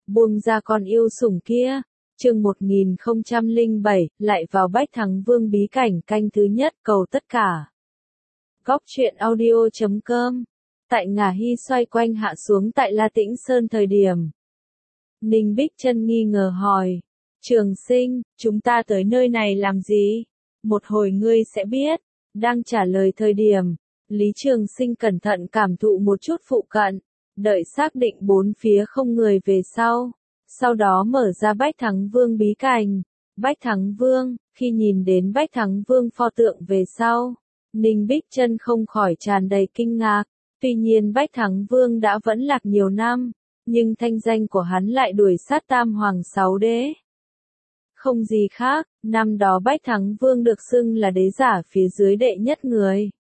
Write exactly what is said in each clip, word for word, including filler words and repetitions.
buông ra con yêu sủng kia. Chương một nghìn không trăm lẻ bảy, lại vào Bách Thắng Vương bí cảnh canh thứ nhất, cầu tất cả. Góc truyện audio chấm com. Tại Ngả Hy xoay quanh hạ xuống tại La Tĩnh Sơn thời điểm. Ninh Bích Chân nghi ngờ hỏi. Trường Sinh, chúng ta tới nơi này làm gì? Một hồi ngươi sẽ biết. Đang trả lời thời điểm, Lý Trường Sinh cẩn thận cảm thụ một chút phụ cận, đợi xác định bốn phía không người về sau. Sau đó mở ra Bách Thắng Vương bí cảnh. Bách Thắng Vương, khi nhìn đến Bách Thắng Vương pho tượng về sau, Ninh Bích Chân không khỏi tràn đầy kinh ngạc. Tuy nhiên Bách Thắng Vương đã vẫn lạc nhiều năm, nhưng thanh danh của hắn lại đuổi sát Tam Hoàng Sáu Đế. Không gì khác, năm đó Bách Thắng Vương được xưng là đế giả phía dưới đệ nhất người.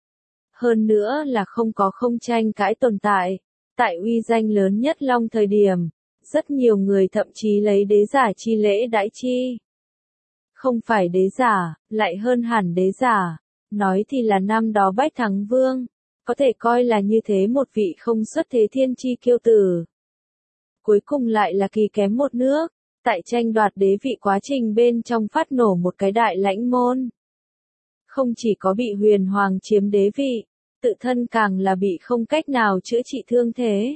Hơn nữa là không có không tranh cãi tồn tại. Tại uy danh lớn nhất Long thời điểm, rất nhiều người thậm chí lấy đế giả chi lễ đãi chi. Không phải đế giả, lại hơn hẳn đế giả. Nói thì là năm đó Bách Thắng Vương, có thể coi là như thế một vị không xuất thế thiên chi kiêu tử. Cuối cùng lại là kỳ kém một nước, tại tranh đoạt đế vị quá trình bên trong phát nổ một cái đại lãnh môn. Không chỉ có bị huyền hoàng chiếm đế vị, tự thân càng là bị không cách nào chữa trị thương thế.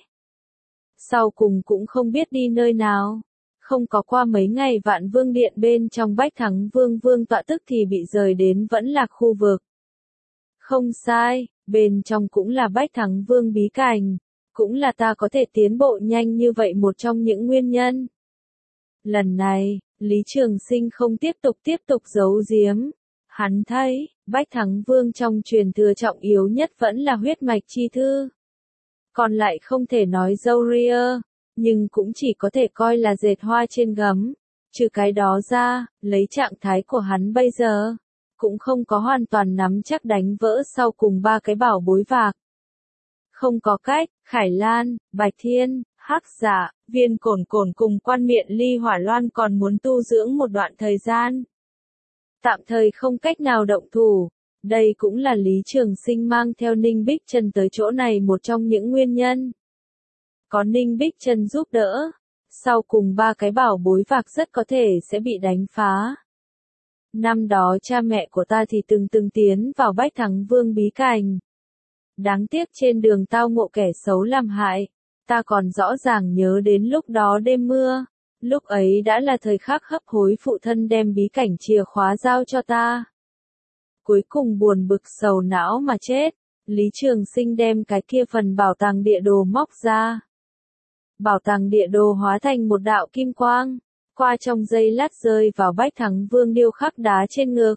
Sau cùng cũng không biết đi nơi nào. Không có qua mấy ngày Vạn Vương Điện bên trong Bách Thắng Vương vương tọa tức thì bị rời đến vẫn là khu vực. Không sai, bên trong cũng là Bách Thắng Vương bí cảnh, cũng là ta có thể tiến bộ nhanh như vậy một trong những nguyên nhân. Lần này, Lý Trường Sinh không tiếp tục tiếp tục giấu giếm. Hắn thấy, Bách Thắng Vương trong truyền thừa trọng yếu nhất vẫn là huyết mạch chi thư. Còn lại không thể nói dâu ria, nhưng cũng chỉ có thể coi là dệt hoa trên gấm. Trừ cái đó ra, lấy trạng thái của hắn bây giờ, cũng không có hoàn toàn nắm chắc đánh vỡ sau cùng ba cái bảo bối vạc. Không có cách, Khải Lan, Bạch Thiên, Hắc Dạ, Viên Cổn Cổn cùng Quan Miện Ly Hỏa Loan còn muốn tu dưỡng một đoạn thời gian. Tạm thời không cách nào động thủ. Đây cũng là Lý Trường Sinh mang theo Ninh Bích Chân tới chỗ này một trong những nguyên nhân. Có Ninh Bích Chân giúp đỡ, sau cùng ba cái bảo bối vạc rất có thể sẽ bị đánh phá. Năm đó cha mẹ của ta thì từng từng tiến vào Bách Thắng Vương bí cảnh. Đáng tiếc trên đường tao ngộ kẻ xấu làm hại. Ta còn rõ ràng nhớ đến lúc đó đêm mưa. Lúc ấy đã là thời khắc hấp hối phụ thân đem bí cảnh chìa khóa giao cho ta. Cuối cùng buồn bực sầu não mà chết. Lý Trường Sinh đem cái kia phần bảo tàng địa đồ móc ra. Bảo tàng địa đồ hóa thành một đạo kim quang, qua trong giây lát rơi vào Bách Thắng Vương điêu khắc đá trên ngực.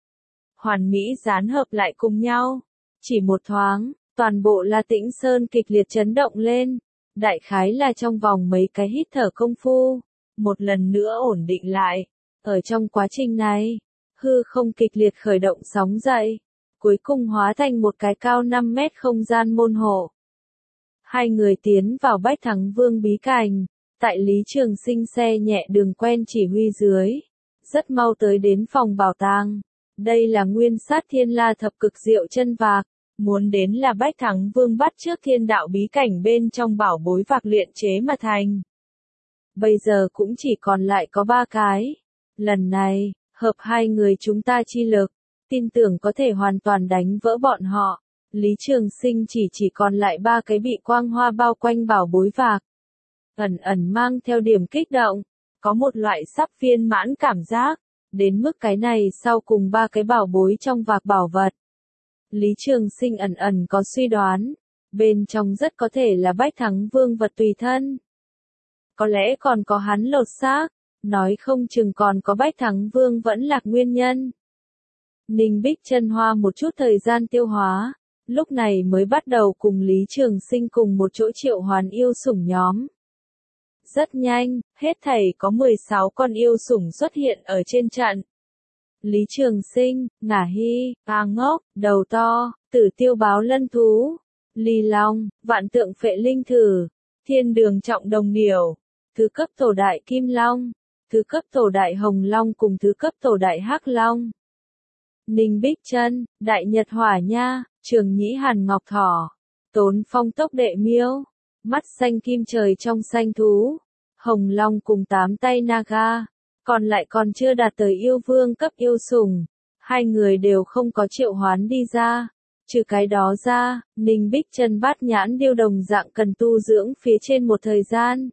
Hoàn mỹ dán hợp lại cùng nhau. Chỉ một thoáng, toàn bộ La Tĩnh Sơn kịch liệt chấn động lên. Đại khái là trong vòng mấy cái hít thở công phu, một lần nữa ổn định lại. Ở trong quá trình này, hư không kịch liệt khởi động sóng dậy, cuối cùng hóa thành một cái cao năm mét không gian môn hộ. Hai người tiến vào Bách Thắng Vương bí cảnh, tại Lý Trường Sinh xe nhẹ đường quen chỉ huy dưới, rất mau tới đến phòng bảo tàng. Đây là nguyên sát thiên la thập cực diệu chân vạc, muốn đến là Bách Thắng Vương bắt trước thiên đạo bí cảnh bên trong bảo bối vạc luyện chế mà thành. Bây giờ cũng chỉ còn lại có ba cái. Lần này, hợp hai người chúng ta chi lực, tin tưởng có thể hoàn toàn đánh vỡ bọn họ. Lý Trường Sinh chỉ chỉ còn lại ba cái bị quang hoa bao quanh bảo bối vạc. Ẩn ẩn mang theo điểm kích động, có một loại sắp viên mãn cảm giác, đến mức cái này sau cùng ba cái bảo bối trong vạc bảo vật. Lý Trường Sinh ẩn ẩn có suy đoán, bên trong rất có thể là Bách Thắng Vương vật tùy thân. Có lẽ còn có hắn lột xác, nói không chừng còn có Bách Thắng Vương vẫn lạc nguyên nhân. Ninh Bích Chân hoa một chút thời gian tiêu hóa, lúc này mới bắt đầu cùng Lý Trường Sinh cùng một chỗ triệu hoán yêu sủng nhóm. Rất nhanh, hết thảy có mười sáu con yêu sủng xuất hiện ở trên trận. Lý Trường Sinh, Ngả Hy, A Ngốc, Đầu To, Tử Tiêu Báo Lân Thú, Ly Long, Vạn Tượng Phệ Linh Thử, Thiên Đường Trọng Đồng Điểu, Thứ cấp Tổ Đại Kim Long, Thứ cấp Tổ Đại Hồng Long cùng Thứ cấp Tổ Đại Hắc Long. Ninh Bích Chân, Đại Nhật Hỏa Nha, Trường Nhĩ Hàn Ngọc Thỏ, Tốn Phong Tốc Đệ Miêu, Mắt Xanh Kim Trời Trong Xanh Thú, Hồng Long cùng tám tay Naga, còn lại còn chưa đạt tới yêu vương cấp yêu sủng. Hai người đều không có triệu hoán đi ra. Trừ cái đó ra, Ninh Bích Chân Bát Nhãn Điêu đồng dạng cần tu dưỡng phía trên một thời gian.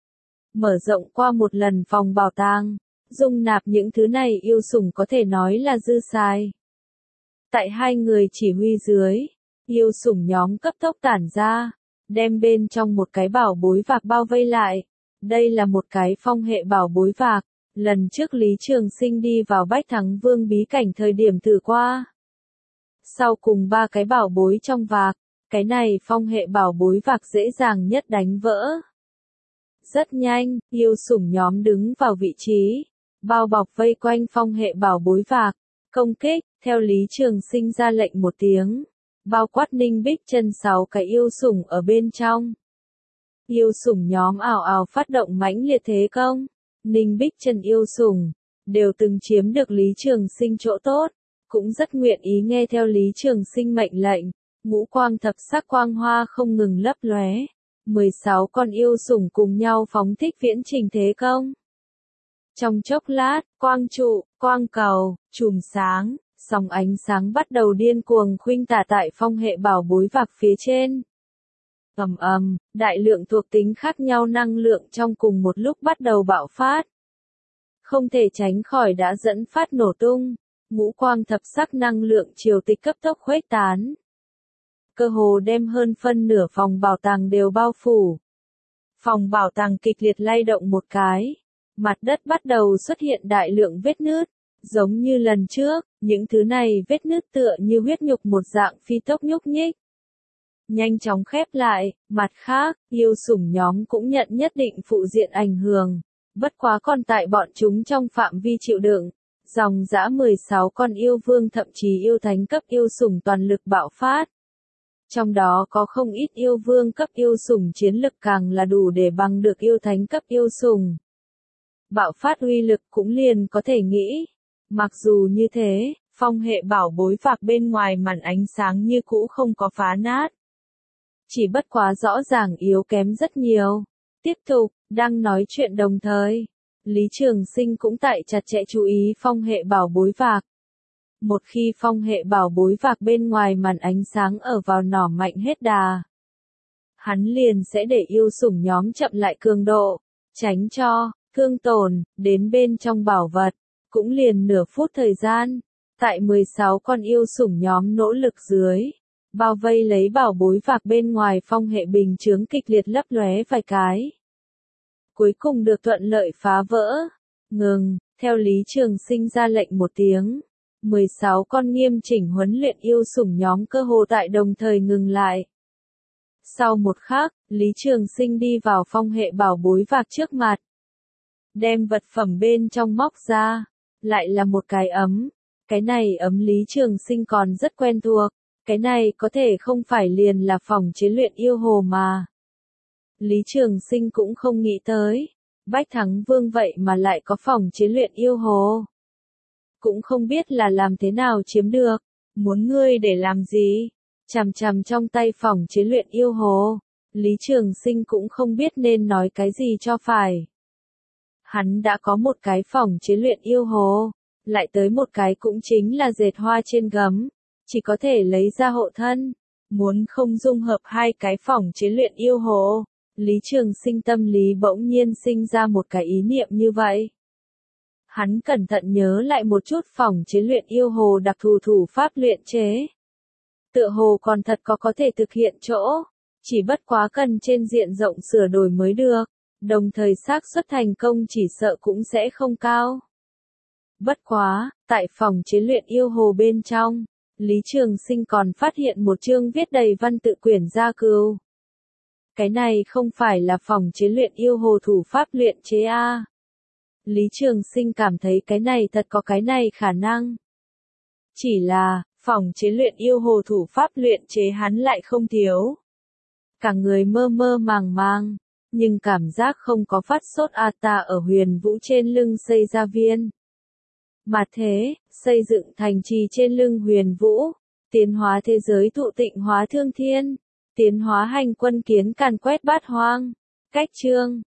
Mở rộng qua một lần phòng bảo tàng, dung nạp những thứ này yêu sủng có thể nói là dư xài. Tại hai người chỉ huy dưới, yêu sủng nhóm cấp tốc tản ra, đem bên trong một cái bảo bối vạc bao vây lại. Đây là một cái phong hệ bảo bối vạc, lần trước Lý Trường Sinh đi vào Bách Thắng Vương bí cảnh thời điểm thử qua. Sau cùng ba cái bảo bối trong vạc, cái này phong hệ bảo bối vạc dễ dàng nhất đánh vỡ. Rất nhanh, yêu sủng nhóm đứng vào vị trí, bao bọc vây quanh phong hệ bảo bối vạc, công kích, theo Lý Trường Sinh ra lệnh một tiếng, bao quát Ninh Bích Chân sáu cái yêu sủng ở bên trong. Yêu sủng nhóm ào ào phát động mãnh liệt thế công, Ninh Bích Chân yêu sủng, đều từng chiếm được Lý Trường Sinh chỗ tốt, cũng rất nguyện ý nghe theo Lý Trường Sinh mệnh lệnh, ngũ quang thập sắc quang hoa không ngừng lấp lóe. mười sáu con yêu sủng cùng nhau phóng thích viễn trình thế công. Trong chốc lát, quang trụ, quang cầu, chùm sáng, sóng ánh sáng bắt đầu điên cuồng khuynh tả tại phong hệ bảo bối vạc phía trên. Ầm ầm, đại lượng thuộc tính khác nhau năng lượng trong cùng một lúc bắt đầu bạo phát. Không thể tránh khỏi đã dẫn phát nổ tung, ngũ quang thập sắc năng lượng triều tịch cấp tốc khuếch tán. Cơ hồ đem hơn phân nửa phòng bảo tàng đều bao phủ. Phòng bảo tàng kịch liệt lay động một cái, mặt đất bắt đầu xuất hiện đại lượng vết nứt, giống như lần trước, những thứ này vết nứt tựa như huyết nhục một dạng phi tốc nhúc nhích. Nhanh chóng khép lại, mặt khác, yêu sủng nhóm cũng nhận nhất định phụ diện ảnh hưởng, bất quá còn tại bọn chúng trong phạm vi chịu đựng. Dòng dã mười sáu con yêu vương thậm chí yêu thánh cấp yêu sủng toàn lực bạo phát. Trong đó có không ít yêu vương cấp yêu sủng chiến lực càng là đủ để bằng được yêu thánh cấp yêu sủng. Bạo phát uy lực cũng liền có thể nghĩ. Mặc dù như thế, phong hệ bảo bối vạc bên ngoài màn ánh sáng như cũ không có phá nát. Chỉ bất quá rõ ràng yếu kém rất nhiều. Tiếp tục, đang nói chuyện đồng thời, Lý Trường Sinh cũng tại chặt chẽ chú ý phong hệ bảo bối vạc. Một khi phong hệ bảo bối vạc bên ngoài màn ánh sáng ở vào nỏ mạnh hết đà, hắn liền sẽ để yêu sủng nhóm chậm lại cường độ, tránh cho thương tổn đến bên trong bảo vật. Cũng liền nửa phút thời gian, tại mười sáu con yêu sủng nhóm nỗ lực dưới, bao vây lấy bảo bối vạc bên ngoài phong hệ bình chướng kịch liệt lấp lóe vài cái. Cuối cùng được thuận lợi phá vỡ. Ngừng, theo Lý Trường Sinh ra lệnh một tiếng. mười sáu con nghiêm chỉnh huấn luyện yêu sủng nhóm cơ hồ tại đồng thời ngừng lại. Sau một khắc, Lý Trường Sinh đi vào phong hệ bảo bối vạc trước mặt. Đem vật phẩm bên trong móc ra. Lại là một cái ấm. Cái này ấm Lý Trường Sinh còn rất quen thuộc. Cái này có thể không phải liền là phòng chế luyện yêu hồ mà. Lý Trường Sinh cũng không nghĩ tới. Bách Thắng Vương vậy mà lại có phòng chế luyện yêu hồ. Cũng không biết là làm thế nào chiếm được. Muốn ngươi để làm gì? Chằm chằm trong tay phòng chế luyện yêu hồ. Lý Trường Sinh cũng không biết nên nói cái gì cho phải. Hắn đã có một cái phòng chế luyện yêu hồ. Lại tới một cái cũng chính là dệt hoa trên gấm. Chỉ có thể lấy ra hộ thân. Muốn không dung hợp hai cái phòng chế luyện yêu hồ. Lý Trường Sinh tâm lý bỗng nhiên sinh ra một cái ý niệm như vậy. Hắn cẩn thận nhớ lại một chút phòng chế luyện yêu hồ đặc thù thủ pháp luyện chế. Tựa hồ còn thật có có thể thực hiện chỗ. Chỉ bất quá cần trên diện rộng sửa đổi mới được. Đồng thời xác suất thành công chỉ sợ cũng sẽ không cao. Bất quá, tại phòng chế luyện yêu hồ bên trong, Lý Trường Sinh còn phát hiện một chương viết đầy văn tự quyển gia cừu. Cái này không phải là phòng chế luyện yêu hồ thủ pháp luyện chế a. Lý Trường Sinh cảm thấy cái này thật có cái này khả năng. Chỉ là, phòng chế luyện yêu hồ thủ pháp luyện chế hắn lại không thiếu. Cả người mơ mơ màng màng, nhưng cảm giác không có phát sốt a ta ở huyền vũ trên lưng xây ra viên. Mà thế, xây dựng thành trì trên lưng huyền vũ, tiến hóa thế giới thụ tịnh hóa thương thiên, tiến hóa hành quân kiến càn quét bát hoang. Cách chương